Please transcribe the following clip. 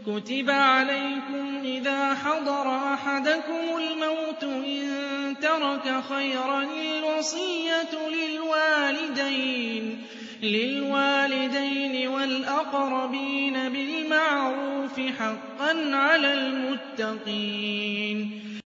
كُتِبَ عَلَيْكُمْ إِذَا حَضَرَ أَحَدَكُمُ الْمَوْتُ إِن تَرَكَ خَيْرًا الْوَصِيَّةُ لِلْوَالِدَيْنِ وَالْأَقْرَبِينَ بِالْمَعْرُوفِ ۖ حَقًّا عَلَى الْمُتَّقِينَ